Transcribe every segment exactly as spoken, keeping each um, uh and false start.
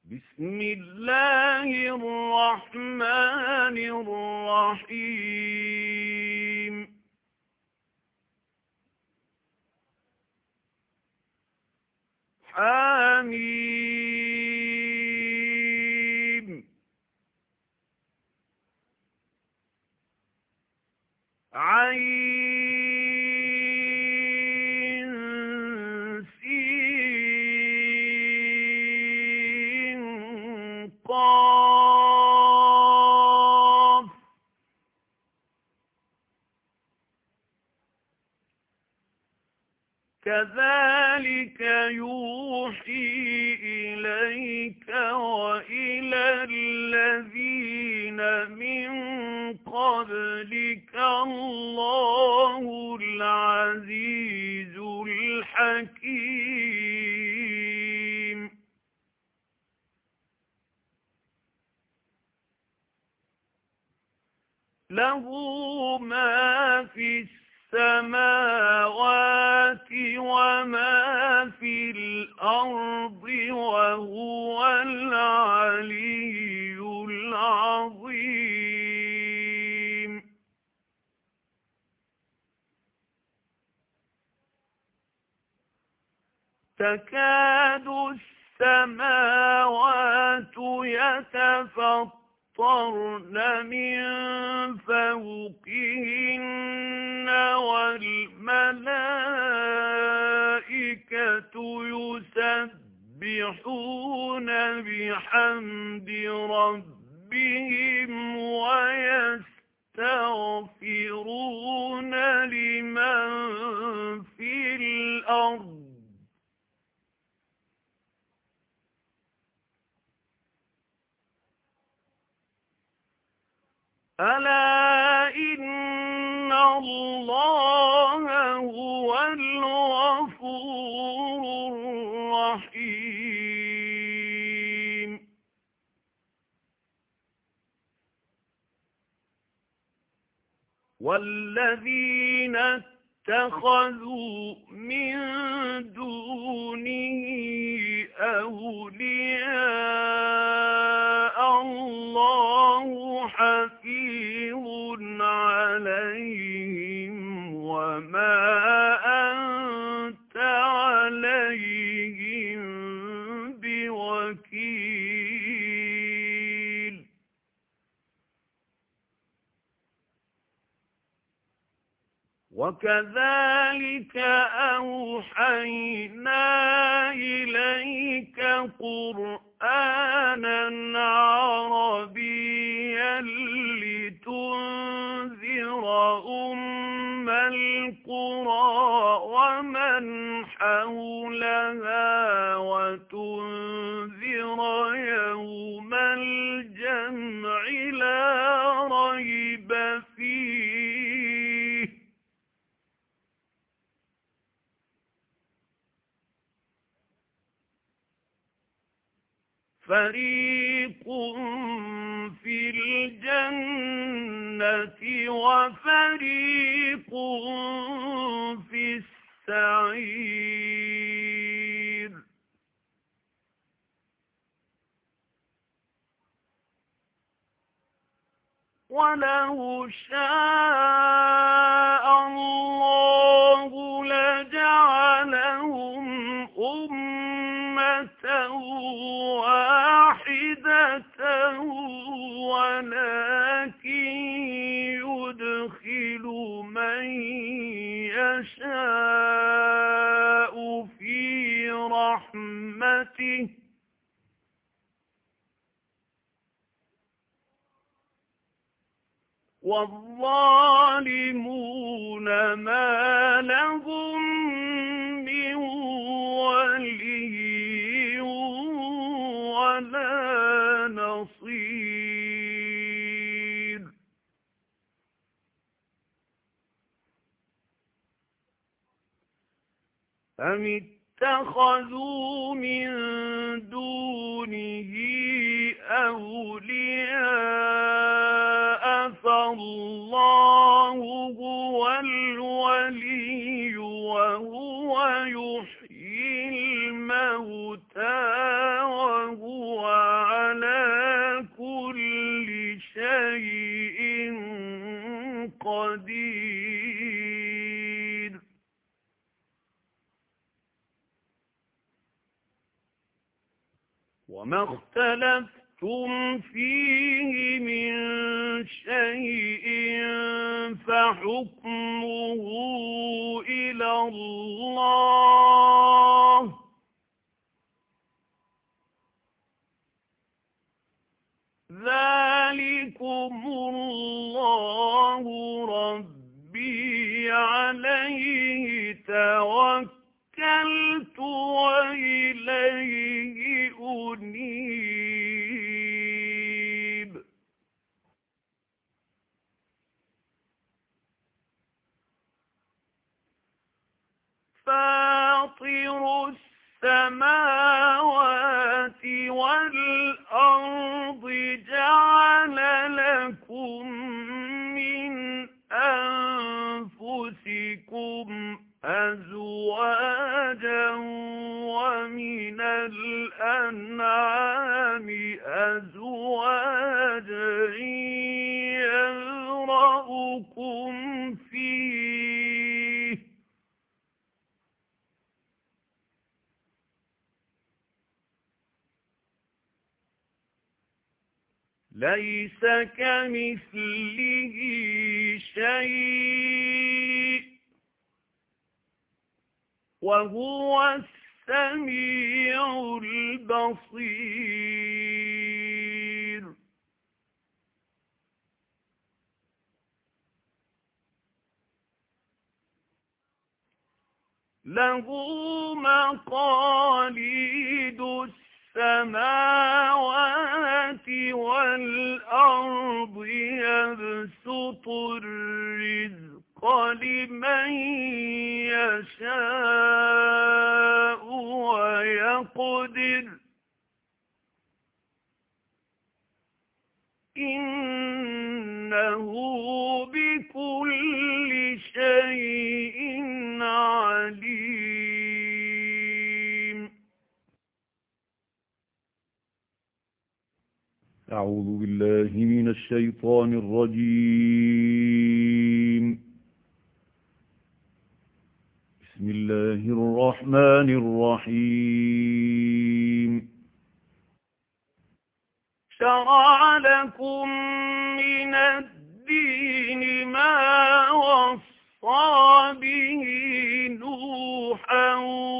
بسم الله الرحمن الرحيم حميم عين سين قاف كذلك يوحي إليك وإلى الذين من قبلك الله العزيز الحكيم له ما في السماوات وما في الأرض وهو العلي العظيم تكاد السماوات يتفطرن من فوقهن والملائكة يسبحون بحمد ربهم ويستغفرون لمن في الأرض ألا إن الله هو الغفور الرحيم والذين اتخذوا من دونه أولياء الله حفيظ عليهم وما أنت عليهم بوكيل وكذلك أوحينا إليك قرآنا عربيا لتنذر أم القرى ومن حولها وتنذر يوم الجمع لا ريب فيه فريق في الجنة وفريق في السعير ولو شاء الله لجعلهم أمة واحدة ولكن يدخل من يشاء في رحمته والظالمون ما لهم من ولي ولا نصير أم اتخذوا من دونه أولياء فالله هو الولي وهو يحيي الموتى وهو وما اختلفتم فيه من شيء فحكمه إلى الله ذلكم الله ربي عليه توكلت وإليه أنيب فاطر السماوات والأرض جعل لكم من أنفسكم أزواجا ومن الأنعام أزواجا يذرأكم فيه ليس كمثله شيء وهو السميع البصير له مقاليد السماوات والأرض يبسط الرزق لمن يشاء ويقدر إنه بكل شيء عليم. أعوذ بالله من الشيطان الرجيم. بسم الله الرحمن الرحيم. شرع لكم من الدين ما وصى به نوحا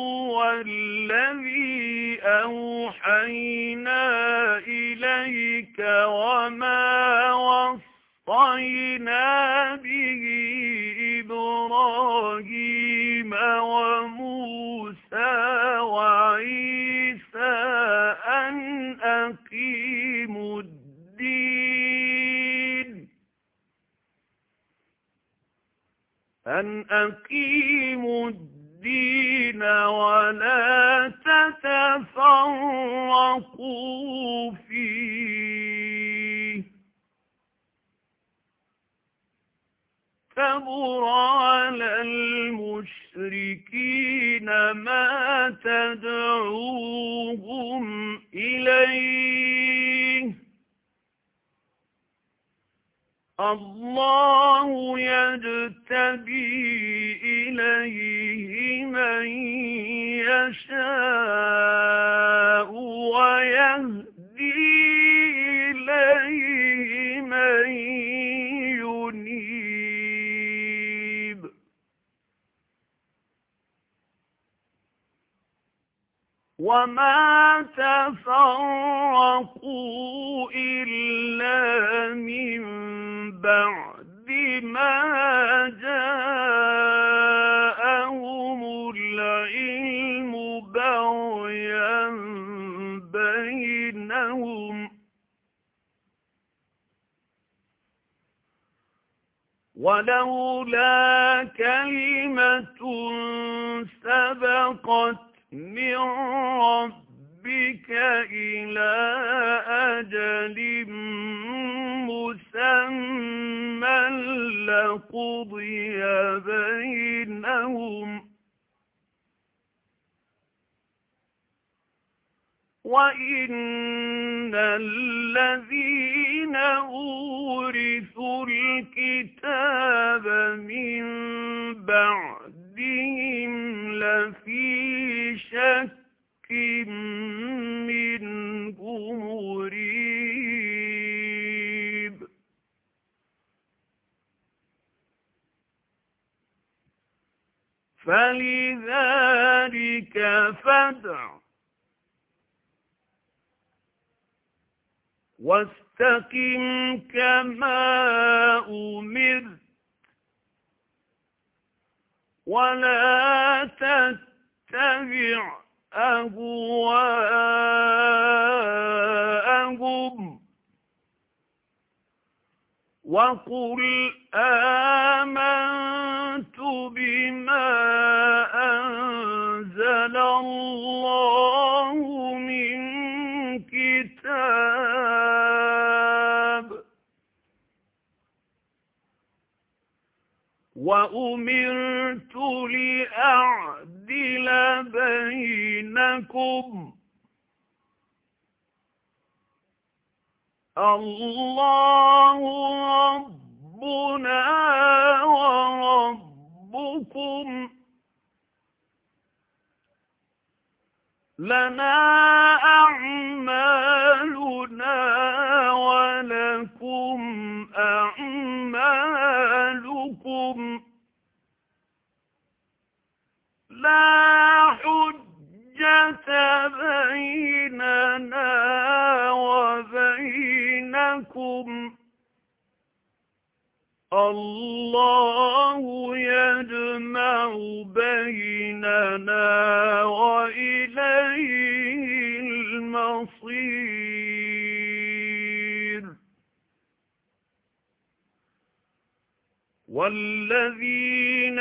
والذي أوحينا إليك وما وصينا به إبراهيم وموسى وعيسى أن أقيموا الدين أن أقيموا الدين ولا تتفرقوا فيه كبر على المشركين ما تدعوهم إليه الله يجتبي إليه من يشاء ويهدي إليه من ينيب وما تفرقوا إلا من بعد ما جاءهم العلم بغيا بينهم ولولا كلمة سبقت من ربك إلى أجل مسمى لقضي بينهم وإن الذين أورثوا الكتاب من بعدهم لفي شك منه فادع واستقم كما أمرت ولا تتبع أهواءهم وقل آمنت بما أنزل الله من كتاب وأمرت لأعدل بينكم الله ربنا وربكم لنا أعمالنا ولكم أعمالكم لا حجة بيننا وبينكم الله يجمع بيننا وإليه المصير والذين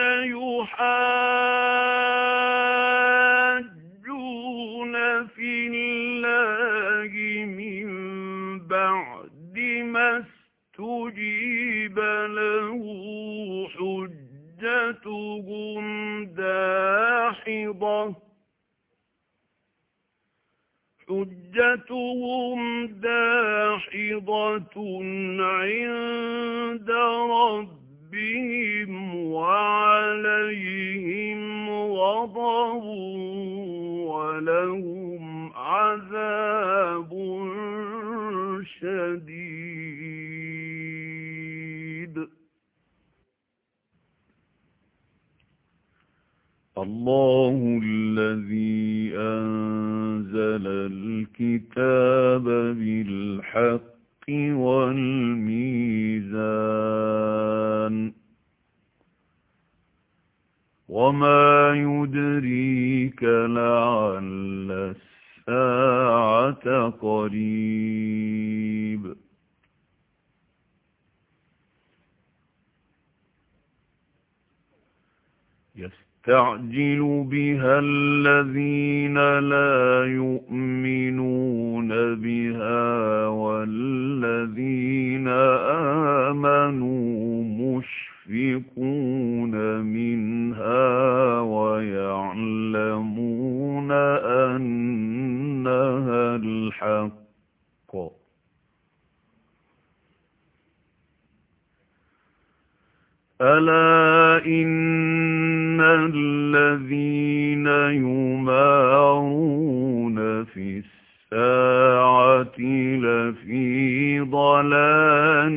يحاجون في الله من بعد ما استجيب له حجتهم داحضة حجتهم داحضة عند ربهم وعليهم غضب ولهم عذاب شديد. الله الذي أنزل الكتاب بالحق والميزان وما يدريك لعل الساعة قريب يستعجل بها الذين لا يؤمنون بها والذين آمنوا مشفقون منها ويعلمون أنها الحق ألا إن الذين يمارون في الساعة لفي ضلال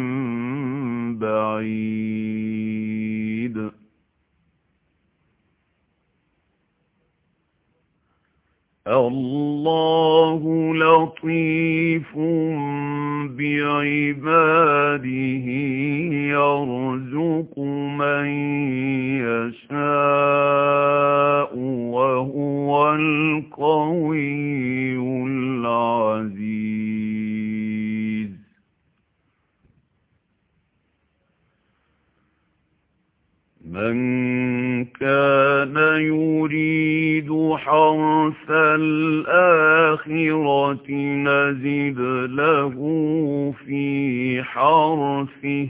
بعيد الله لطيف بعباده يرزق من يشاء وهو القوي العزيز من كان يريد حرث الآخرة نزد له في حرثه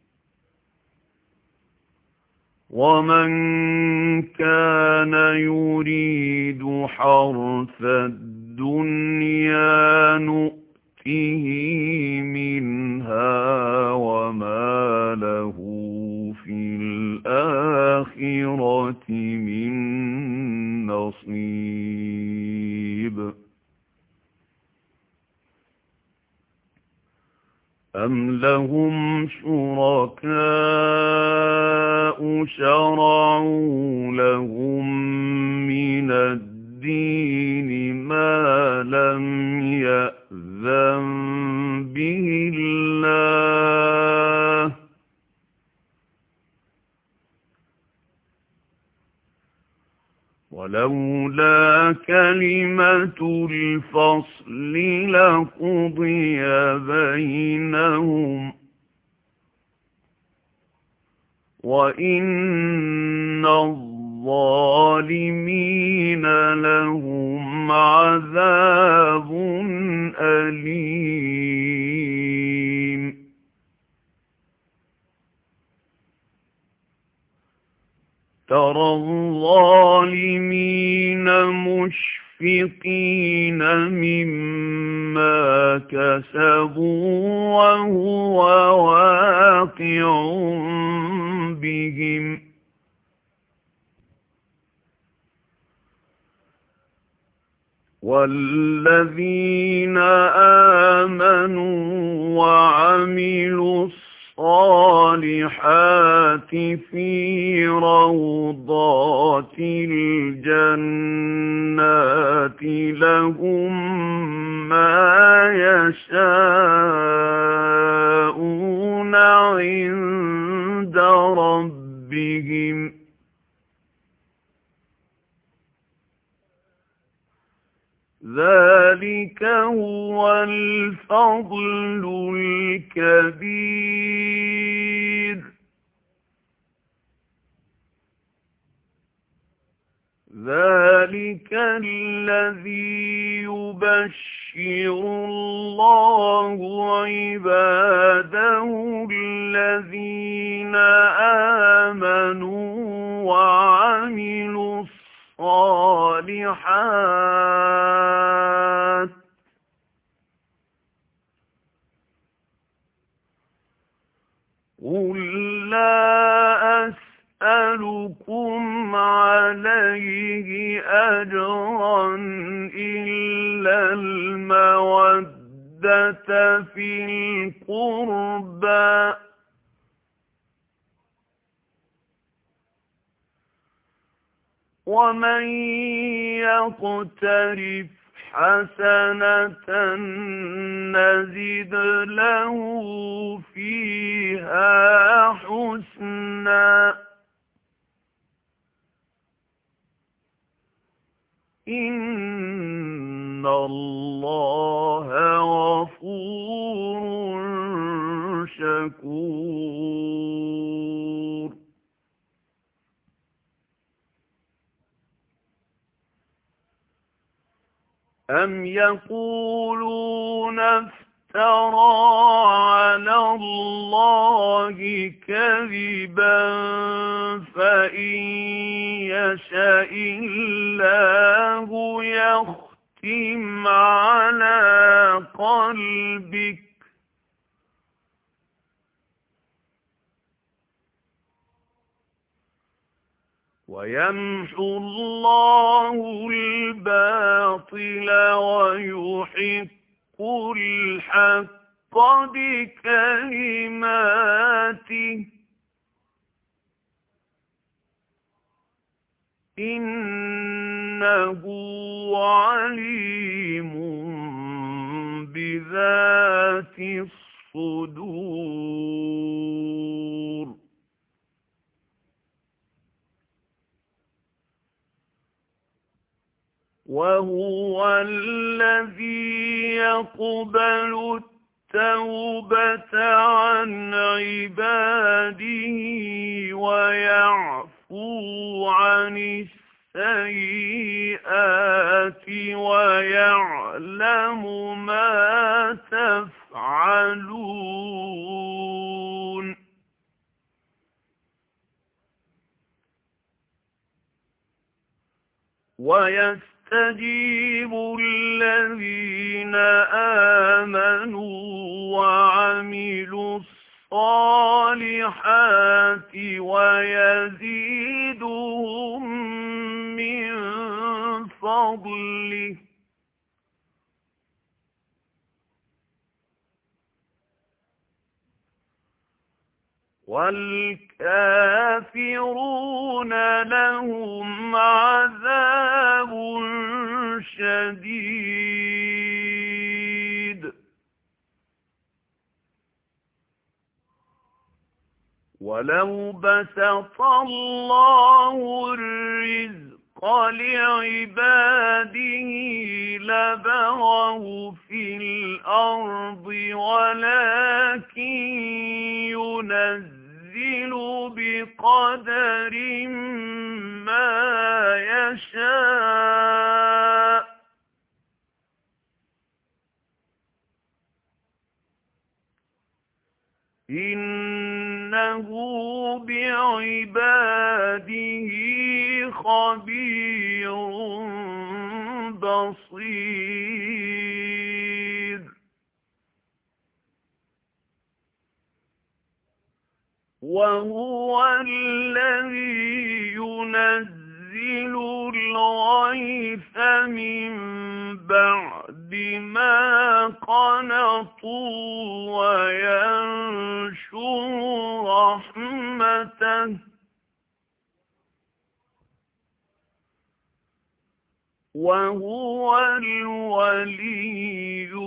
ومن كان يريد حرث الدنيا نؤته منها وما له في الآخرة من نصيب أم لهم شركاء شرعوا لهم من الدين الدين ما لم يأذن به الله ولولا كلمة الفصل لقضي بينهم وإن الظالمين لهم عذاب أليم ترى الظالمين مشفقين مما كسبوا وهو واقع بهم والذين آمنوا وعملوا الصالحات في روضات الجنات لهم ما يشاءون عند ربهم ذلك هو الفضل الكبير ذلك الذي يبشر الله عباده الذين آمنوا وعملوا الصالحات قل لا أسألكم عليه أجرا إلا المودة في القربى ومن يقترف حسنة نزد له فيها حسنا إن الله غفور شكور أم يقولون افترى على الله كذبا فإن يشاء الله يختم على قلبك ويمحو الله الباطل ويحق الحق بكلماته إنه عليم بذات الصدور وهو الذي يقبل التوبة عن عباده ويعفو عن السيئات ويعلم ما تفعلون ويستجيب الذين آمنوا وعملوا الصالحات ويزيدهم من فضله وَالْكَافِرُونَ لَهُمْ عَذَابٌ شَدِيدٌ وَلَوْ بَسَطَ اللَّهُ الرِّزْقَ لِعِبَادِهِ لَبَغَوْا فِي الْأَرْضِ وَلَكِنْ يُنَزِّلُ بِقَدَرٍ مَا يَشَاءُ إِنَّهُ بِعِبَادِهِ خَبِيرٌ بَصِيرٌ وَهُوَ الَّذِي يُنَزِّلُ الْغَيْثَ مِن بَعْدِ مَا قَنَطُوا وَيَنشُرُ رَحْمَتَهُ وَهُوَ الْوَلِيُّ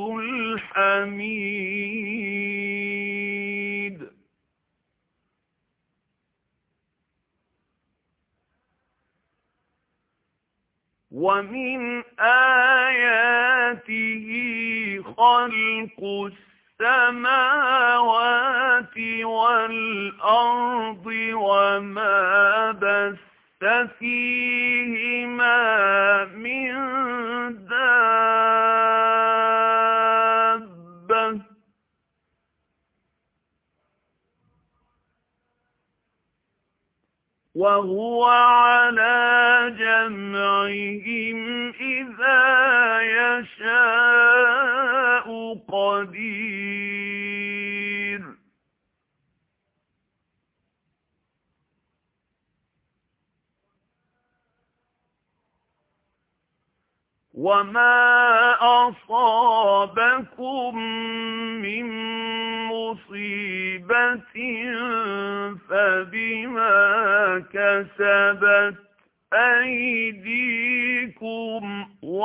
الْحَمِيدُ وَمِنْ آيَاتِهِ خَلْقُ السَّمَاوَاتِ وَالْأَرْضِ وَمَا بَثَّ فِيهِمَا مِنْ دَابَّةٍ وَهُوَ عَلَى جَمْعِهِمْ إِذَا يَشَاءُ قَدِيرٌ وَمَا أَصَابَكُم مِّن مُّصِيبَةٍ فَبِمَا كَسَبَتْ أَيْدِيكُمْ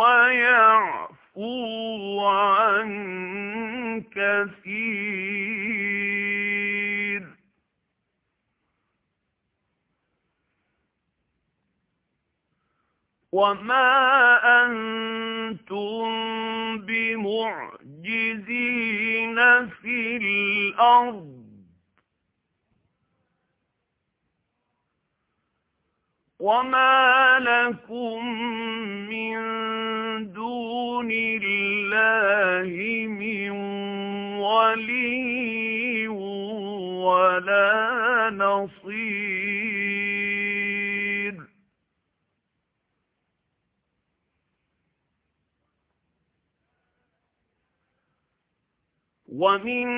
وَيَعْفُو عَن كَثِيرٍ وَمَا أَنتُم بِمُعْجِزِينَ فِي الْأَرْضِ وَمَا لَكُم مِّن دُونِ اللَّهِ مِن وَلِيٍّ وَلَا نَصِيرٍ وَمِنْ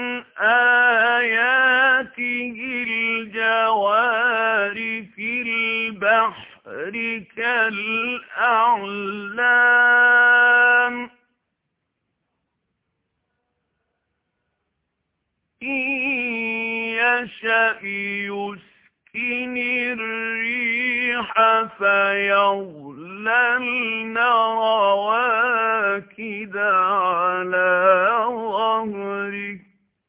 آيَاتِهِ الْجَوَارِ فِي الْبَحْرِ كَالْأَعْلَامِ إِنْ يَشَأْ يُسْكِنِ الرِّيحَ فَيَظْلَلْنَ رَوَاكِدَ عَلَى ظَهْرِهِ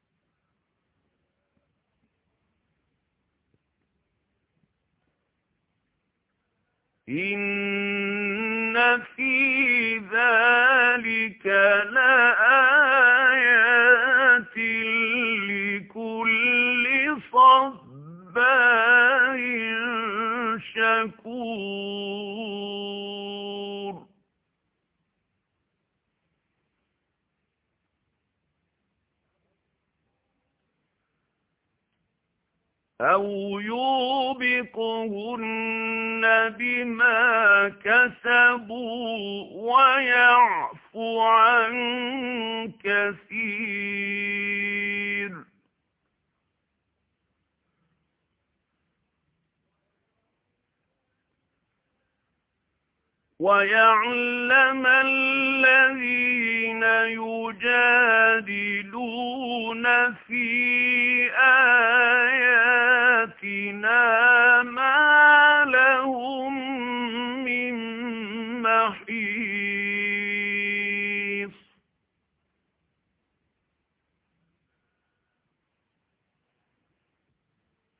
إِنَّ فِي ذَلِكَ لَآيَاتٍ لِكُلِّ صَبَّارٍ شَكُورٍ أَوْ يُوبِقْهُنَّ بِمَا كَسَبُوا وَيَعْفُ عَن كَثِيرٍ وَيَعْلَمَ الَّذِينَ يُجَادِلُونَ فِي آيَاتِهِ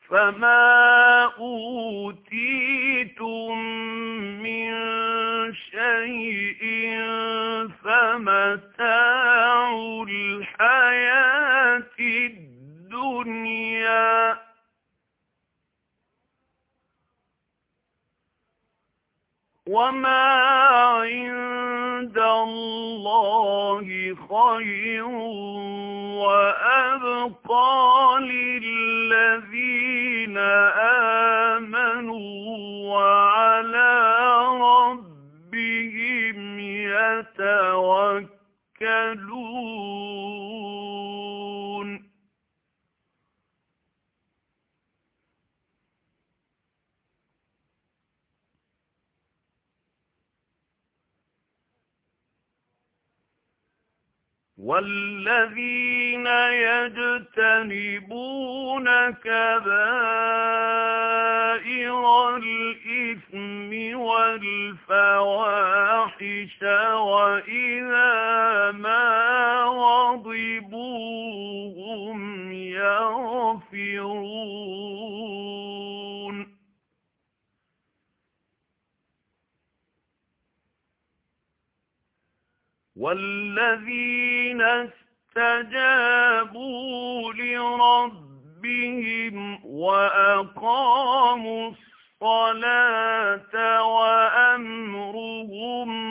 فما أوتيتم من شيء فمتاع الحياة الدنيا وما عند الله خير وأبقى للذين آمنوا وعلى ربهم يتوكلون والذين يجتنبون كبائر الإثم والفواحش وإذا ما غضبوا هم يغفرون والذين استجابوا لربهم وأقاموا الصلاة وأمرهم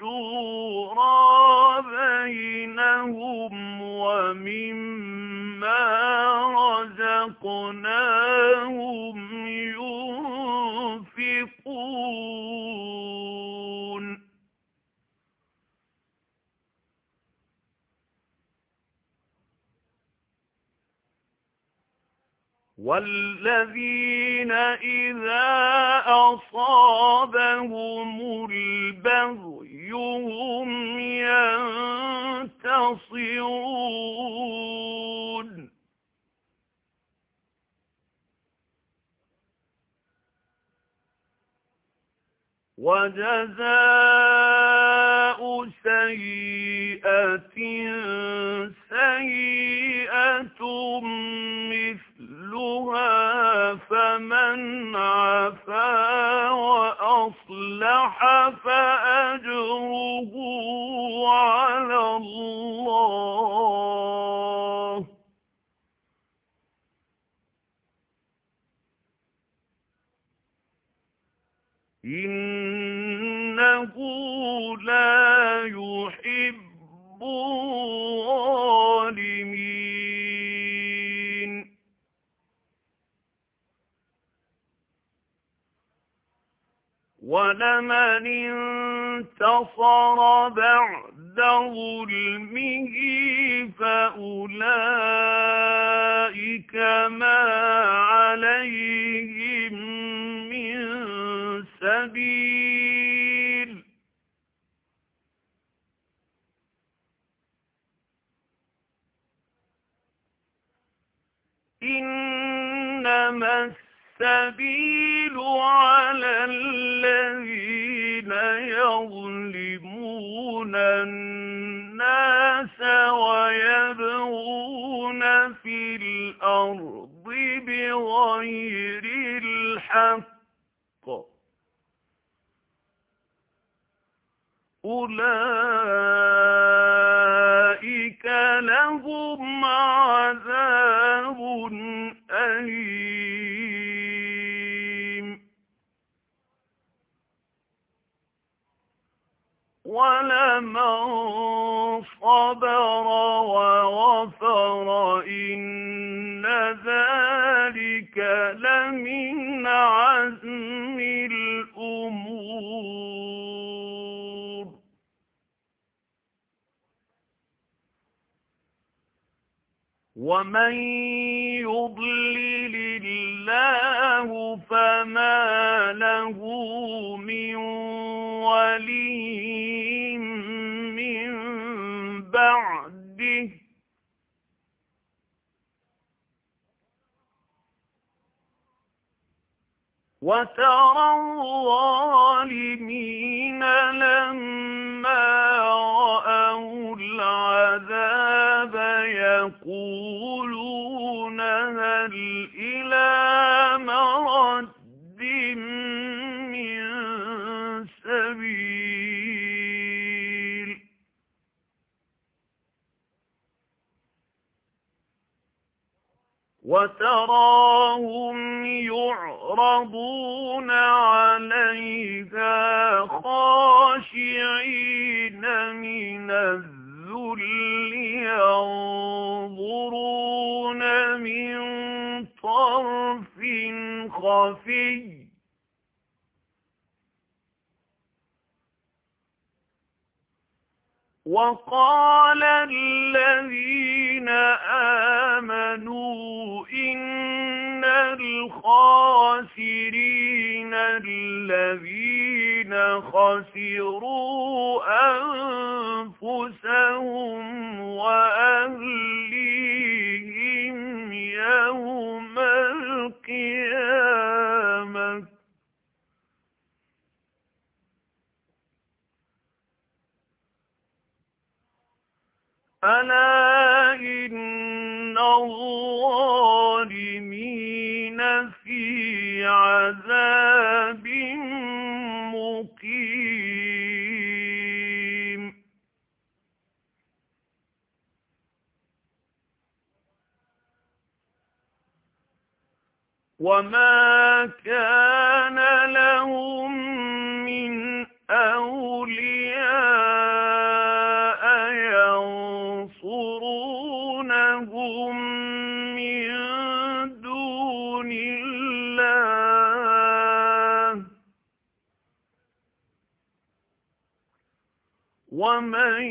شورى بينهم ومما رزقناهم ينفقون والذين إذا أصابهم البغي هم ينتصرون وجزاء سيئة سيئة مثلها فمن عفا وأصلح فأجره على الله إنه لا يحب الظالمين ولمن انتصر بعد ظلمه فأولئك ما عليهم من سبيل إنما السبيل على الذين يظلمون الناس ويبغون في الأرض بغير الحق أولئك لهم عذاب أليم ولمن صبر وغفر إن ذلك لمن عزم الأمور ومن يضلل الله فما له من ولي من بعده وترى الظالمين لما رأوا العذاب يقولون هل إلى مرد من سبيل وتراهم يعرضون عليها خاشعين من الذل ينظرون من طرف خفي وقال الذين آمنوا إن الخاسرين الذين خسروا أنفسهم وأهليهم يوم القيامة ألا إن الظالمين في عذاب مقيم وما كان لهم من أولياء ينصرونهم من دون الله ومن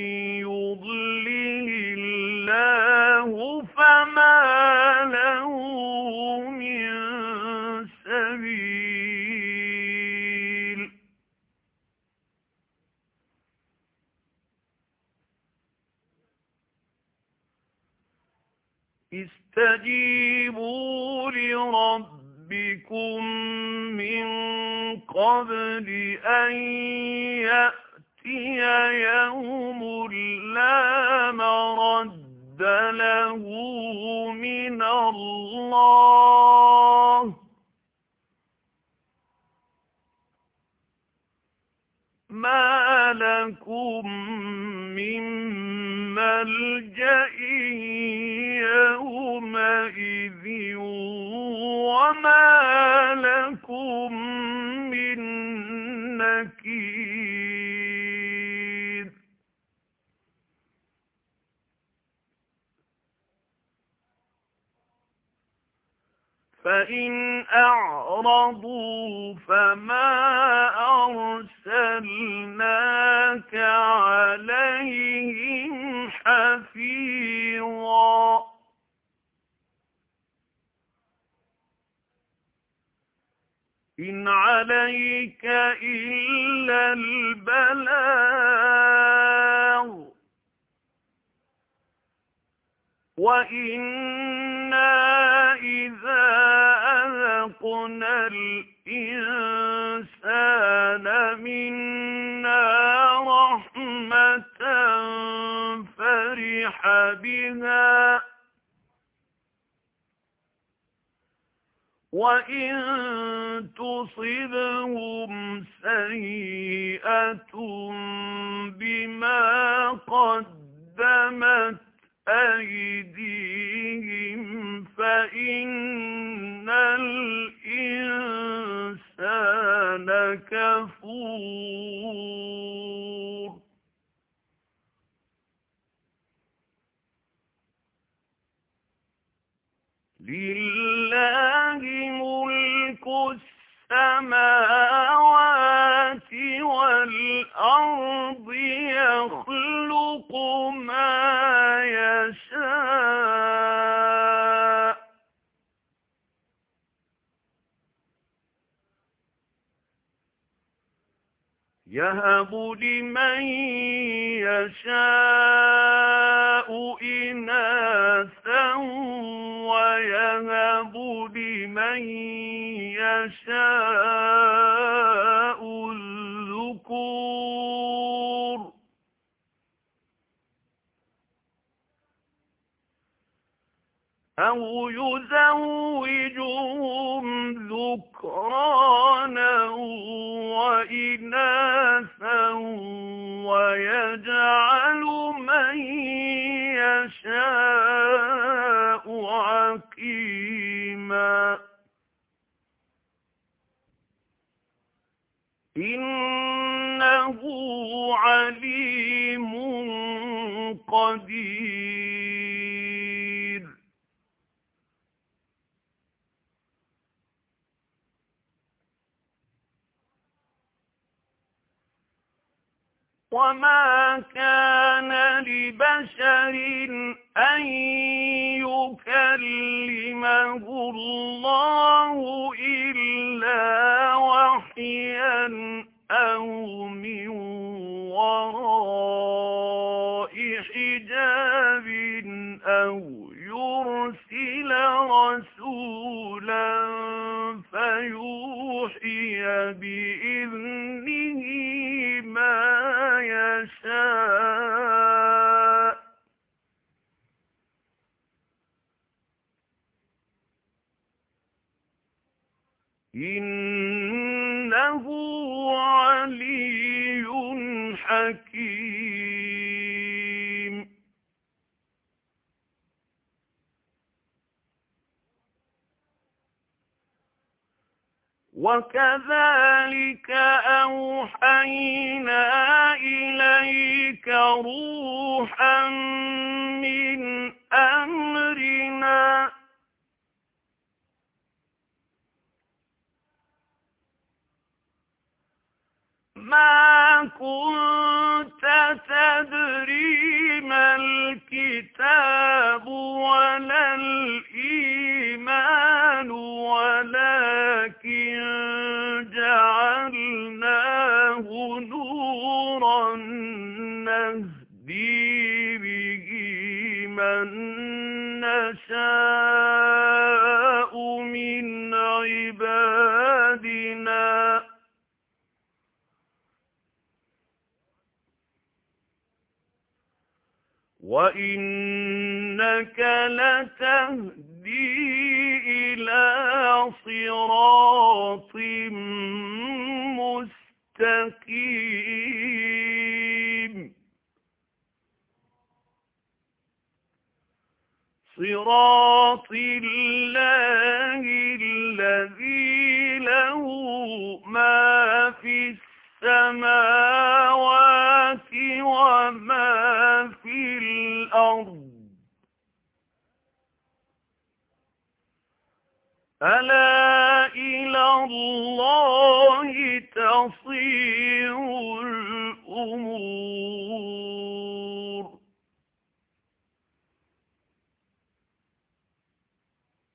يضلل الله فما له من سبيل استجيبوا لربكم من قبل أن يأتي يوم لا مرد له من الله ما لكم من ملجأ يومئذ وما لكم من نكير فإن أعرضوا فما أرسلناك عليهم حفيظا إن عليك إلا البلاغ وإنا إذا أذقنا الإنسان منا رحمة فرح بها وإن تصبهم سيئة بما قدمت أيديهم فإن الإنسان كفور لله ملك السماوات والأرض يخلق ما يشاء يهب لمن يشاء إناثا ويهب لمن يشاء الذكور أَوْ يُزَوِّجُهُمْ ذُكْرَانًا وَإِنَاثًا وَيَجْعَلُ مَن يَشَاءُ عَقِيمًا إِنَّهُ عَلِيمٌ قَدِيرٌ وَمَا كَانَ لِبَشَرٍ أَن يُكَلِّمَهُ اللَّهُ إِلَّا وَحْيًا أَوْ مِن وَرَاءِ حِجَابٍ أَوْ يُرْسِلَ رَسُولًا فَيُوحِيَ بِإِذْنِهِ مَا يَشَاءُ إِنَّهُ عَلِيٌّ حَكِيمٌ وَكَذَلِكَ أَوْحَيْنَا إِلَيْكَ رُوحًا مِنْ أَمْرِنَا مَا كُنتَ تَدْرِي مَا الْكِتَابُ وَلَا الْإِيمَانُ وَلَكِنْ جَعَلْنَاهُ نُورًا نَهْدِي بِهِ مَن نَّشَاءُ مِنْ عِبَادِنَا وَإِنَّكَ لَتَهْدِي إِلَى صِرَاطٍ مُسْتَقِيمٍ صِرَاطِ اللَّهِ الَّذِي لَهُ مَا فِي السَّمَاوَاتِ وَمَا فِي الْأَرْضِ أَلَا إِلَى اللَّهِ